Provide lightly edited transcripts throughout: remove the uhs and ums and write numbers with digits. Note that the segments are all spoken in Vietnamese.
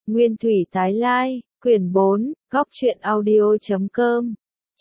Nguyên thủy tái lai, quyển 4, góc truyện audio.com,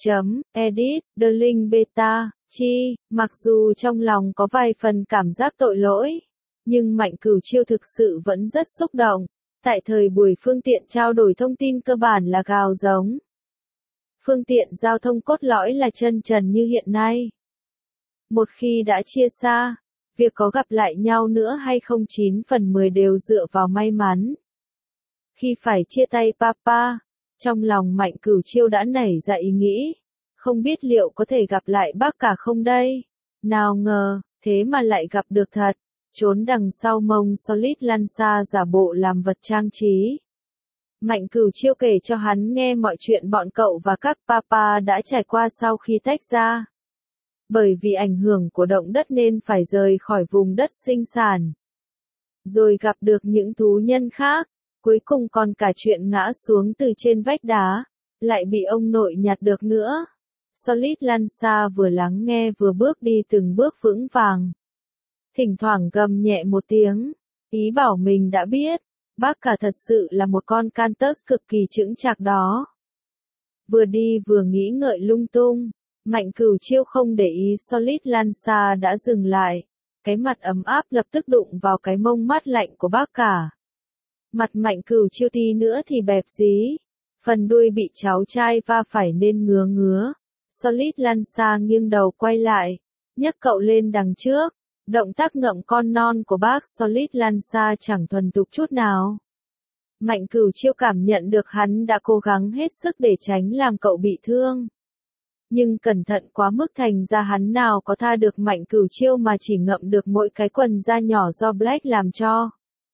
edit, The Linh Beta, chi, mặc dù trong lòng có vài phần cảm giác tội lỗi, nhưng Mạnh Cửu Chiêu thực sự vẫn rất xúc động. Tại thời buổi phương tiện trao đổi thông tin cơ bản là gào giống. Phương tiện giao thông cốt lõi là chân trần như hiện nay. Một khi đã chia xa, việc có gặp lại nhau nữa hay không 9/10 đều dựa vào may mắn. Khi phải chia tay Papa, trong lòng Mạnh Cửu Chiêu đã nảy ra ý nghĩ, không biết liệu có thể gặp lại bác cả không đây. Nào ngờ, thế mà lại gặp được thật, trốn đằng sau mông Solid Lanza giả bộ làm vật trang trí. Mạnh Cửu Chiêu kể cho hắn nghe mọi chuyện bọn cậu và các Papa đã trải qua sau khi tách ra. Bởi vì ảnh hưởng của động đất nên phải rời khỏi vùng đất sinh sản. Rồi gặp được những thú nhân khác, cuối cùng còn cả chuyện ngã xuống từ trên vách đá, lại bị ông nội nhặt được nữa. Solid Lanza vừa lắng nghe vừa bước đi từng bước vững vàng. Thỉnh thoảng gầm nhẹ một tiếng, ý bảo mình đã biết, bác cả thật sự là một con Cantus cực kỳ chững chạc đó. Vừa đi vừa nghĩ ngợi lung tung, Mạnh Cửu Chiêu không để ý Solid Lanza đã dừng lại, cái mặt ấm áp lập tức đụng vào cái mông mát lạnh của bác cả. Mặt Mạnh Cửu Chiêu tí nữa thì bẹp dí, phần đuôi bị cháu trai va phải nên ngứa ngứa. Solid Lanza nghiêng đầu quay lại, nhấc cậu lên đằng trước. Động tác ngậm con non của bác Solid Lanza chẳng thuần thục chút nào. Mạnh Cửu Chiêu cảm nhận được hắn đã cố gắng hết sức để tránh làm cậu bị thương. Nhưng cẩn thận quá mức thành ra hắn nào có tha được Mạnh Cửu Chiêu mà chỉ ngậm được mỗi cái quần da nhỏ do Black làm cho.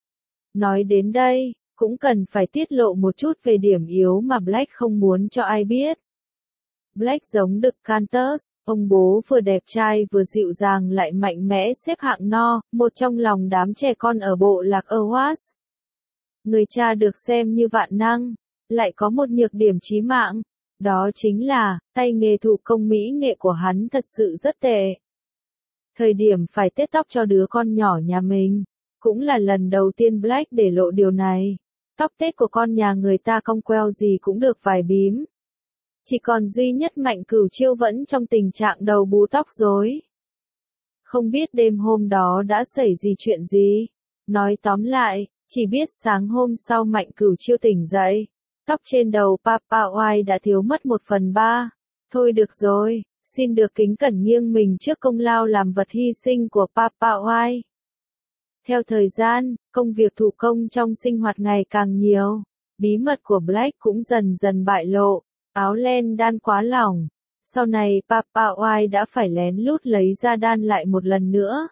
Nói đến đây, cũng cần phải tiết lộ một chút về điểm yếu mà Black không muốn cho ai biết. Black giống đực Cantus, ông bố vừa đẹp trai vừa dịu dàng lại mạnh mẽ xếp hạng no, một trong lòng đám trẻ con ở bộ lạc Awas. Người cha được xem như vạn năng, lại có một nhược điểm chí mạng, đó chính là, tay nghề thủ công mỹ nghệ của hắn thật sự rất tệ. Thời điểm phải tết tóc cho đứa con nhỏ nhà mình, cũng là lần đầu tiên Black để lộ điều này. Tóc tết của con nhà người ta cong queo gì cũng được vài bím. Chỉ còn duy nhất Mạnh Cửu Chiêu vẫn trong tình trạng đầu bù tóc rối. Không biết đêm hôm đó đã xảy chuyện gì. Nói tóm lại, chỉ biết sáng hôm sau Mạnh Cửu Chiêu tỉnh dậy, tóc trên đầu Papa Oai đã thiếu mất 1/3. Thôi được rồi, xin được kính cẩn nghiêng mình trước công lao làm vật hy sinh của Papa Oai. Theo thời gian, công việc thủ công trong sinh hoạt ngày càng nhiều, bí mật của Black cũng dần dần bại lộ. Áo len đan quá lỏng, sau này Papa Oai đã phải lén lút lấy ra đan lại một lần nữa.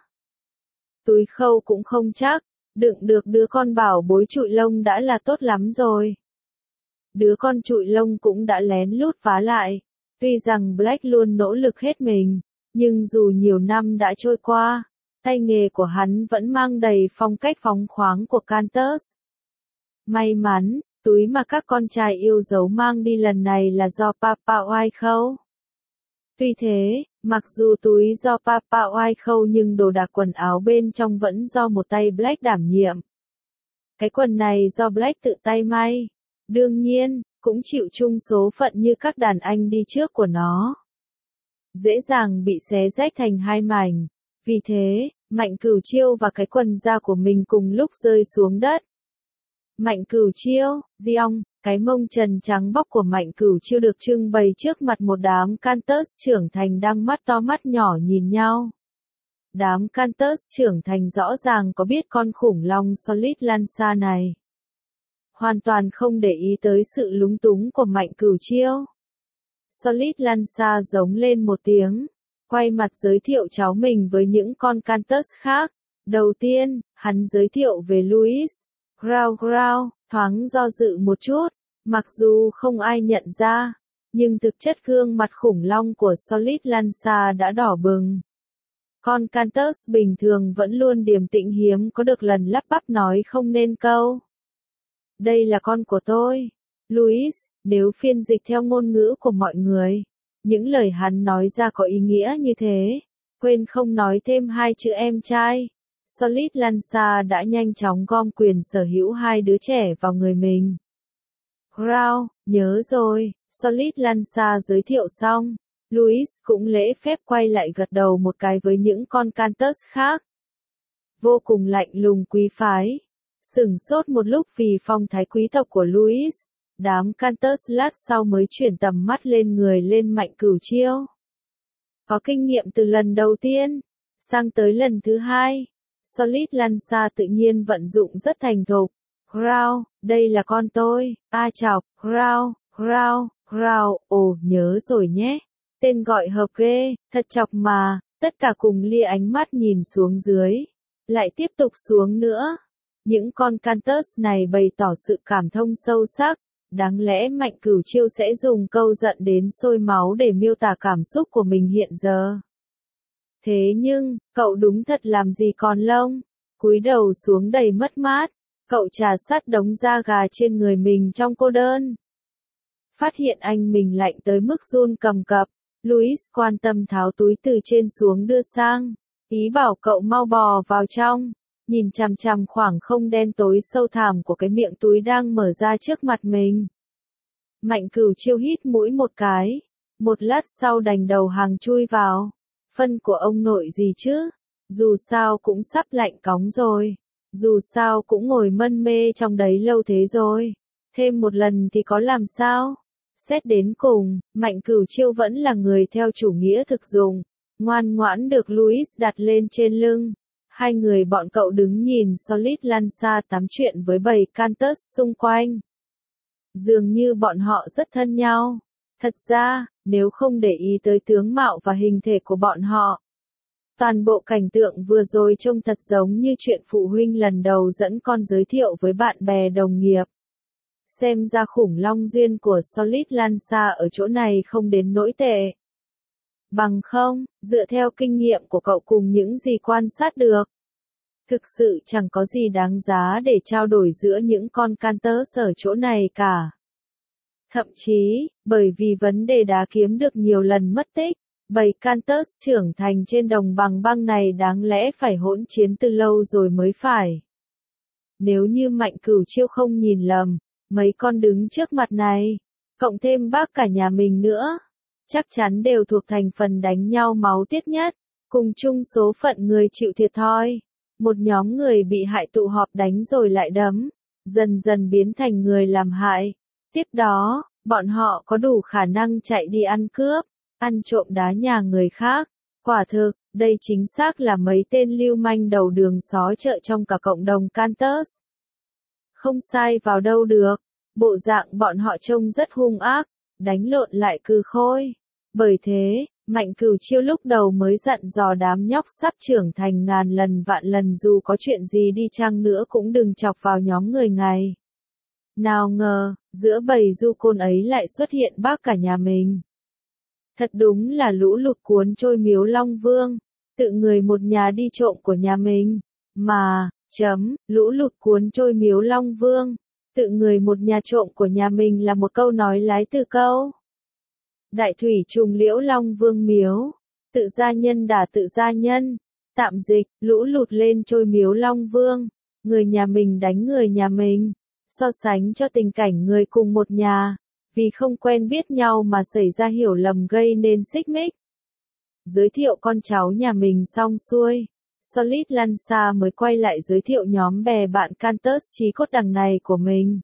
Túi khâu cũng không chắc, đựng được đứa con bảo bối trụi lông đã là tốt lắm rồi. Đứa con trụi lông cũng đã lén lút vá lại, tuy rằng Black luôn nỗ lực hết mình, nhưng dù nhiều năm đã trôi qua, tay nghề của hắn vẫn mang đầy phong cách phóng khoáng của Cantus. May mắn, túi mà các con trai yêu dấu mang đi lần này là do Papa Oai khâu. Tuy thế, mặc dù túi do Papa Oai khâu nhưng đồ đạc quần áo bên trong vẫn do một tay Black đảm nhiệm. Cái quần này do Black tự tay may. Đương nhiên, cũng chịu chung số phận như các đàn anh đi trước của nó. Dễ dàng bị xé rách thành hai mảnh. Vì thế, Mạnh Cửu Chiêu và cái quần da của mình cùng lúc rơi xuống đất. Mạnh Cửu Chiêu, Giong, cái mông trần trắng bóc của Mạnh Cửu Chiêu được trưng bày trước mặt một đám Cantus trưởng thành đang mắt to mắt nhỏ nhìn nhau. Đám Cantus trưởng thành rõ ràng có biết con khủng long Solid Lanza này. Hoàn toàn không để ý tới sự lúng túng của Mạnh Cửu Chiêu. Solid Lanza giống lên một tiếng, quay mặt giới thiệu cháu mình với những con Cantus khác. Đầu tiên, hắn giới thiệu về Louis. Growl growl, thoáng do dự một chút, mặc dù không ai nhận ra, nhưng thực chất gương mặt khủng long của Solid Lanza đã đỏ bừng. Con Cantus bình thường vẫn luôn điềm tĩnh hiếm có được lần lắp bắp nói không nên câu. Đây là con của tôi, Louis, nếu phiên dịch theo ngôn ngữ của mọi người. Những lời hắn nói ra có ý nghĩa như thế, quên không nói thêm hai chữ em trai. Solid Lanza đã nhanh chóng gom quyền sở hữu hai đứa trẻ vào người mình. Growl, nhớ rồi, Solid Lanza giới thiệu xong, Louis cũng lễ phép quay lại gật đầu một cái với những con Cantus khác. Vô cùng lạnh lùng quý phái. Sửng sốt một lúc vì phong thái quý tộc của Louis, đám Cantus lát sau mới chuyển tầm mắt lên Mạnh Cửu Chiêu. Có kinh nghiệm từ lần đầu tiên, sang tới lần thứ hai, Solid Lanza tự nhiên vận dụng rất thành thục. Growl, đây là con tôi, chọc, Growl, Growl, Growl, ồ nhớ rồi nhé, tên gọi hợp ghê, thật chọc mà, tất cả cùng lia ánh mắt nhìn xuống dưới, lại tiếp tục xuống nữa. Những con Cantus này bày tỏ sự cảm thông sâu sắc, đáng lẽ Mạnh Cửu Chiêu sẽ dùng câu giận đến sôi máu để miêu tả cảm xúc của mình hiện giờ. Thế nhưng, cậu đúng thật làm gì còn lông, cúi đầu xuống đầy mất mát, cậu trà sát đống da gà trên người mình trong cô đơn. Phát hiện anh mình lạnh tới mức run cầm cập, Louis quan tâm tháo túi từ trên xuống đưa sang, ý bảo cậu mau bò vào trong, nhìn chằm chằm khoảng không đen tối sâu thẳm của cái miệng túi đang mở ra trước mặt mình. Mạnh Cửu Chiêu hít mũi một cái, một lát sau đành đầu hàng chui vào. Phân của ông nội gì chứ, dù sao cũng sắp lạnh cóng rồi, dù sao cũng ngồi mân mê trong đấy lâu thế rồi, thêm một lần thì có làm sao. Xét đến cùng, Mạnh Cửu Chiêu vẫn là người theo chủ nghĩa thực dụng, ngoan ngoãn được Louis đặt lên trên lưng. Hai người bọn cậu đứng nhìn Solid Lanza tám chuyện với bầy Cantus xung quanh. Dường như bọn họ rất thân nhau. Thật ra, nếu không để ý tới tướng mạo và hình thể của bọn họ, toàn bộ cảnh tượng vừa rồi trông thật giống như chuyện phụ huynh lần đầu dẫn con giới thiệu với bạn bè đồng nghiệp. Xem ra khủng long duyên của Solid Lanza ở chỗ này không đến nỗi tệ. Bằng không, dựa theo kinh nghiệm của cậu cùng những gì quan sát được, thực sự chẳng có gì đáng giá để trao đổi giữa những con Cantus ở chỗ này cả. Thậm chí, bởi vì vấn đề đá kiếm được nhiều lần mất tích, bầy Cantus trưởng thành trên đồng bằng băng này đáng lẽ phải hỗn chiến từ lâu rồi mới phải. Nếu như Mạnh Cửu Chiêu không nhìn lầm, mấy con đứng trước mặt này, cộng thêm bác cả nhà mình nữa, chắc chắn đều thuộc thành phần đánh nhau máu tiết nhất, cùng chung số phận người chịu thiệt thòi. Một nhóm người bị hại tụ họp đánh rồi lại đấm, dần dần biến thành người làm hại. Tiếp đó, bọn họ có đủ khả năng chạy đi ăn cướp, ăn trộm đá nhà người khác. Quả thực, đây chính xác là mấy tên lưu manh đầu đường xó chợ trong cả cộng đồng Cantus. Không sai vào đâu được, bộ dạng bọn họ trông rất hung ác, đánh lộn lại cừ khôi. Bởi thế, Mạnh Cửu Chiêu lúc đầu mới dặn dò đám nhóc sắp trưởng thành ngàn lần vạn lần dù có chuyện gì đi chăng nữa cũng đừng chọc vào nhóm người này. Nào ngờ, giữa bầy du côn ấy lại xuất hiện bác cả nhà mình. Thật đúng là lũ lụt cuốn trôi Miếu Long Vương, tự người một nhà đi trộm của nhà mình, mà, lũ lụt cuốn trôi Miếu Long Vương, tự người một nhà trộm của nhà mình là một câu nói lái từ câu. Đại thủy trùng Liễu Long Vương miếu, tự gia nhân đả tự gia nhân, tạm dịch, lũ lụt lên trôi Miếu Long Vương, người nhà mình đánh người nhà mình, so sánh cho tình cảnh người cùng một nhà, vì không quen biết nhau mà xảy ra hiểu lầm gây nên xích mích. Giới thiệu con cháu nhà mình xong xuôi, Solid Lanza mới quay lại giới thiệu nhóm bè bạn Cantus chí cốt đằng này của mình.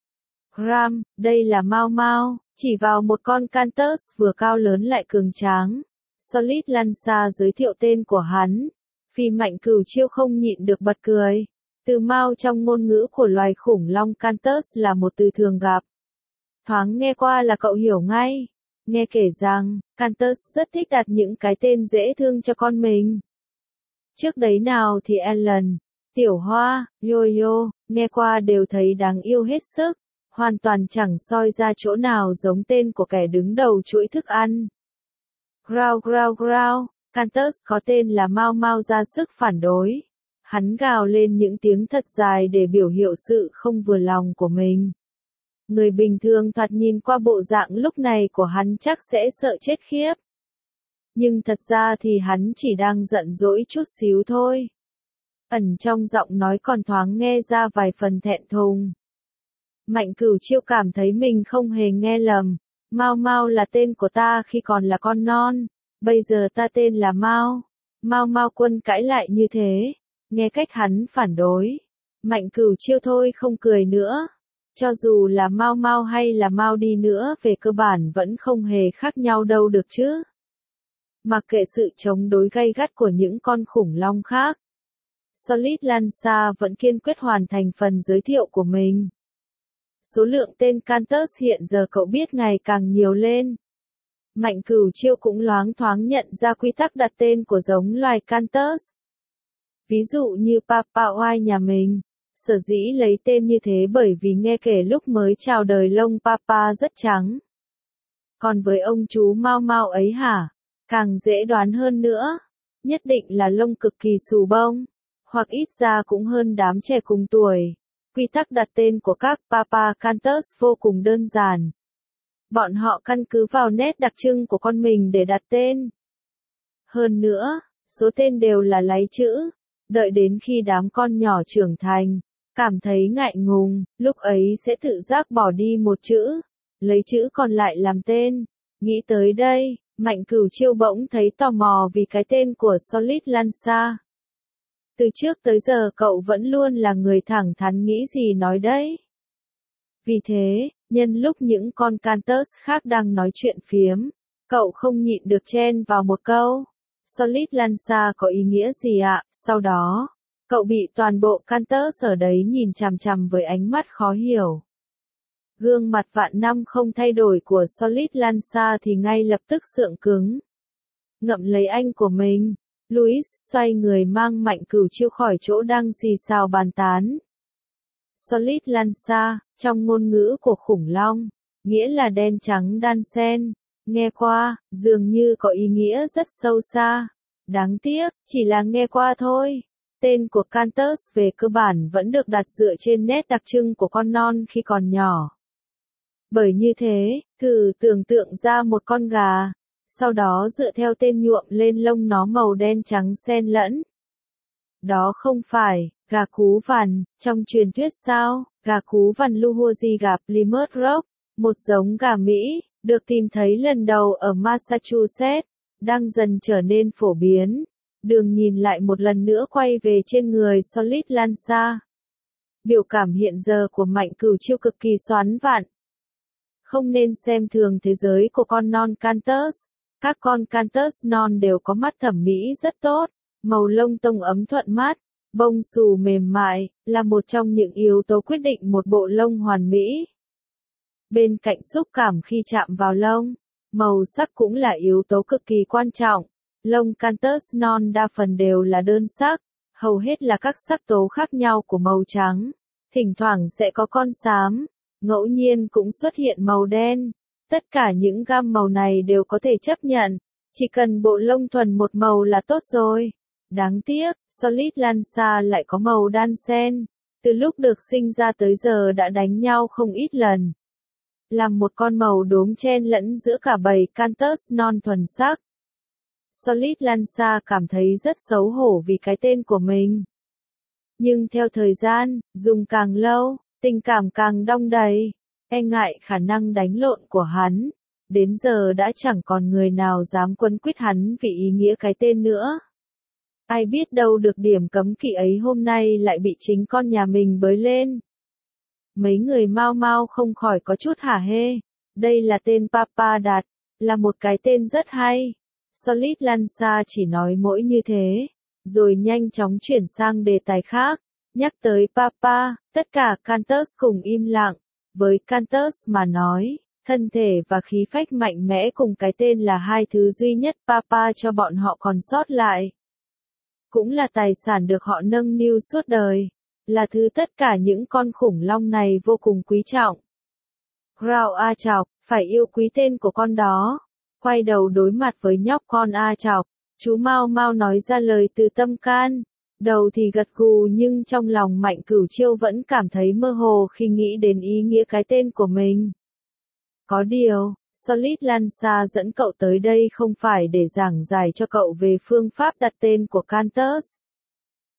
Gram, đây là Mau Mau, chỉ vào một con Cantus vừa cao lớn lại cường tráng. Solid Lanza giới thiệu tên của hắn. Phi Mạnh Cửu Chiêu không nhịn được bật cười. Từ Mau trong ngôn ngữ của loài khủng long Cantus là một từ thường gặp. Thoáng nghe qua là cậu hiểu ngay. Nghe kể rằng, Cantus rất thích đặt những cái tên dễ thương cho con mình. Trước đấy nào thì Ellen, Tiểu Hoa, Yo-Yo, nghe qua đều thấy đáng yêu hết sức. Hoàn toàn chẳng soi ra chỗ nào giống tên của kẻ đứng đầu chuỗi thức ăn. Growl growl growl, Cantus có tên là Mau Mau ra sức phản đối. Hắn gào lên những tiếng thật dài để biểu hiện sự không vừa lòng của mình. Người bình thường thoạt nhìn qua bộ dạng lúc này của hắn chắc sẽ sợ chết khiếp. Nhưng thật ra thì hắn chỉ đang giận dỗi chút xíu thôi. ẩn trong giọng nói còn thoáng nghe ra vài phần thẹn thùng. Mạnh Cửu Chiêu cảm thấy mình không hề nghe lầm. Mao Mao là tên của ta khi còn là con non, bây giờ ta tên là Mao. Mao Mao Quân cãi lại như thế, nghe cách hắn phản đối. Mạnh Cửu Chiêu thôi không cười nữa. Cho dù là Mao Mao hay là Mao đi nữa về cơ bản vẫn không hề khác nhau đâu được chứ. Mặc kệ sự chống đối gay gắt của những con khủng long khác, Solid Lanza vẫn kiên quyết hoàn thành phần giới thiệu của mình. Số lượng tên Cantus hiện giờ cậu biết ngày càng nhiều lên. Mạnh Cửu Chiêu cũng loáng thoáng nhận ra quy tắc đặt tên của giống loài Cantus. Ví dụ như Papa Oai nhà mình, sở dĩ lấy tên như thế bởi vì nghe kể lúc mới chào đời lông Papa rất trắng. Còn với ông chú Mao Mao ấy hả? Càng dễ đoán hơn nữa. Nhất định là lông cực kỳ xù bông, hoặc ít ra cũng hơn đám trẻ cùng tuổi. Quy tắc đặt tên của các Papa Cantus vô cùng đơn giản. Bọn họ căn cứ vào nét đặc trưng của con mình để đặt tên. Hơn nữa, số tên đều là lấy chữ. Đợi đến khi đám con nhỏ trưởng thành, cảm thấy ngại ngùng, lúc ấy sẽ tự giác bỏ đi một chữ, lấy chữ còn lại làm tên. Nghĩ tới đây, Mạnh Cửu Chiêu bỗng thấy tò mò vì cái tên của Solid Lanza. Từ trước tới giờ cậu vẫn luôn là người thẳng thắn nghĩ gì nói đấy. Vì thế, nhân lúc những con Cantus khác đang nói chuyện phiếm, cậu không nhịn được chen vào một câu. Solid Lanza có ý nghĩa gì ạ? Sau đó, cậu bị toàn bộ Cantus ở đấy nhìn chằm chằm với ánh mắt khó hiểu. Gương mặt vạn năm không thay đổi của Solid Lanza thì ngay lập tức sượng cứng. Ngậm lấy anh của mình, Louis xoay người mang Mạnh Cửu Chiêu khỏi chỗ đang xì xào bàn tán. Solid Lanza, trong ngôn ngữ của khủng long, nghĩa là đen trắng đan xen. Nghe qua, dường như có ý nghĩa rất sâu xa. Đáng tiếc, chỉ là nghe qua thôi. Tên của Cantus về cơ bản vẫn được đặt dựa trên nét đặc trưng của con non khi còn nhỏ. Bởi như thế, thử tưởng tượng ra một con gà, sau đó dựa theo tên nhuộm lên lông nó màu đen trắng xen lẫn. Đó không phải gà cú vằn, trong truyền thuyết sao? Gà cú vằn Luhuji gà Plymouth Rock, một giống gà Mỹ, được tìm thấy lần đầu ở Massachusetts, đang dần trở nên phổ biến. Đường nhìn lại một lần nữa quay về trên người Solid Lanza. Biểu cảm hiện giờ của Mạnh Cửu Chiêu cực kỳ xoắn vặn. Không nên xem thường thế giới của con non Cantus. Các con Cantus non đều có mắt thẩm mỹ rất tốt, màu lông tông ấm thuận mắt, bông xù mềm mại, là một trong những yếu tố quyết định một bộ lông hoàn mỹ. Bên cạnh xúc cảm khi chạm vào lông, màu sắc cũng là yếu tố cực kỳ quan trọng. Lông Cantus non đa phần đều là đơn sắc, hầu hết là các sắc tố khác nhau của màu trắng. Thỉnh thoảng sẽ có con xám, ngẫu nhiên cũng xuất hiện màu đen. Tất cả những gam màu này đều có thể chấp nhận, chỉ cần bộ lông thuần một màu là tốt rồi. Đáng tiếc, Solid Lanza lại có màu đan xen. Từ lúc được sinh ra tới giờ đã đánh nhau không ít lần. Làm một con màu đốm chen lẫn giữa cả bầy Cantus non thuần sắc. Solid Lanza cảm thấy rất xấu hổ vì cái tên của mình. Nhưng theo thời gian, dùng càng lâu, tình cảm càng đong đầy. E ngại khả năng đánh lộn của hắn. Đến giờ đã chẳng còn người nào dám quấn quýt hắn vì ý nghĩa cái tên nữa. Ai biết đâu được điểm cấm kỵ ấy hôm nay lại bị chính con nhà mình bới lên. Mấy người Mao Mao không khỏi có chút hả hê. Đây là tên Papa đặt, là một cái tên rất hay. Solid Lanza chỉ nói mỗi như thế, rồi nhanh chóng chuyển sang đề tài khác. Nhắc tới Papa, tất cả Cantus cùng im lặng. Với Cantus mà nói, thân thể và khí phách mạnh mẽ cùng cái tên là hai thứ duy nhất Papa cho bọn họ còn sót lại. Cũng là tài sản được họ nâng niu suốt đời, là thứ tất cả những con khủng long này vô cùng quý trọng. Crow A Chọc, phải yêu quý tên của con đó. Quay đầu đối mặt với nhóc con A Chọc, chú Mao Mao nói ra lời từ tâm can. Đầu thì gật gù nhưng trong lòng Mạnh Cửu Chiêu vẫn cảm thấy mơ hồ khi nghĩ đến ý nghĩa cái tên của mình. Có điều, Solid Lanza dẫn cậu tới đây không phải để giảng giải cho cậu về phương pháp đặt tên của Cantus.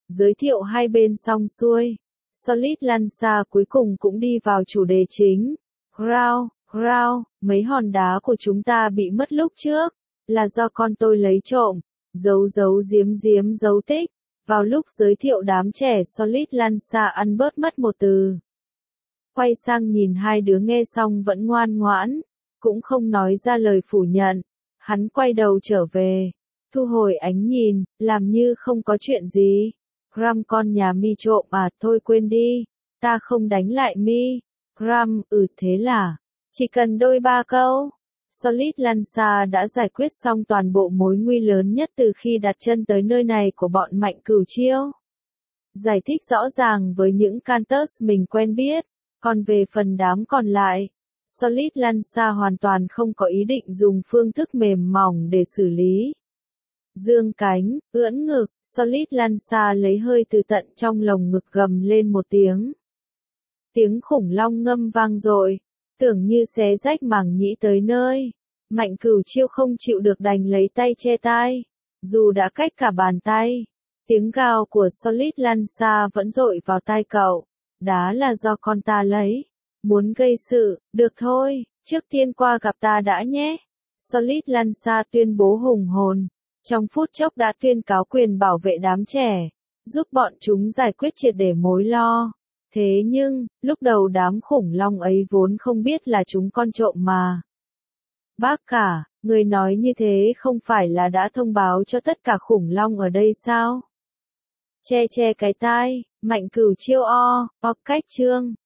Giới thiệu hai bên xong xuôi, Solid Lanza cuối cùng cũng đi vào chủ đề chính. Ground, mấy hòn đá của chúng ta bị mất lúc trước, là do con tôi lấy trộm, giấu giếm dấu tích. Vào lúc giới thiệu đám trẻ Solid Lanza ăn bớt mất một từ. Quay sang nhìn hai đứa nghe xong vẫn ngoan ngoãn, cũng không nói ra lời phủ nhận. Hắn quay đầu trở về, thu hồi ánh nhìn, làm như không có chuyện gì. Gram con nhà mi trộm à, thôi quên đi, ta không đánh lại mi. Gram, thế là, chỉ cần đôi ba câu. Solid Lanza đã giải quyết xong toàn bộ mối nguy lớn nhất từ khi đặt chân tới nơi này của bọn Mạnh Cửu Chiêu. Giải thích rõ ràng với những Cantus mình quen biết, còn về phần đám còn lại, Solid Lanza hoàn toàn không có ý định dùng phương thức mềm mỏng để xử lý. Dương cánh, ưỡn ngực, Solid Lanza lấy hơi từ tận trong lồng ngực gầm lên một tiếng. Tiếng khủng long ngâm vang dội, tưởng như xé rách màng nhĩ tới nơi. Mạnh Cửu Chiêu không chịu được đành lấy tay che tai, dù đã cách cả bàn tay. Tiếng gào của Solid Lanza vẫn dội vào tai cậu. Đá là do con ta lấy. Muốn gây sự, được thôi, trước tiên qua gặp ta đã nhé. Solid Lanza tuyên bố hùng hồn. Trong phút chốc đã tuyên cáo quyền bảo vệ đám trẻ, giúp bọn chúng giải quyết triệt để mối lo. Thế nhưng, lúc đầu đám khủng long ấy vốn không biết là chúng con trộm mà. Bác cả, người nói như thế không phải là đã thông báo cho tất cả khủng long ở đây sao? Che cái tai, Mạnh Cửu Chiêu cách chương.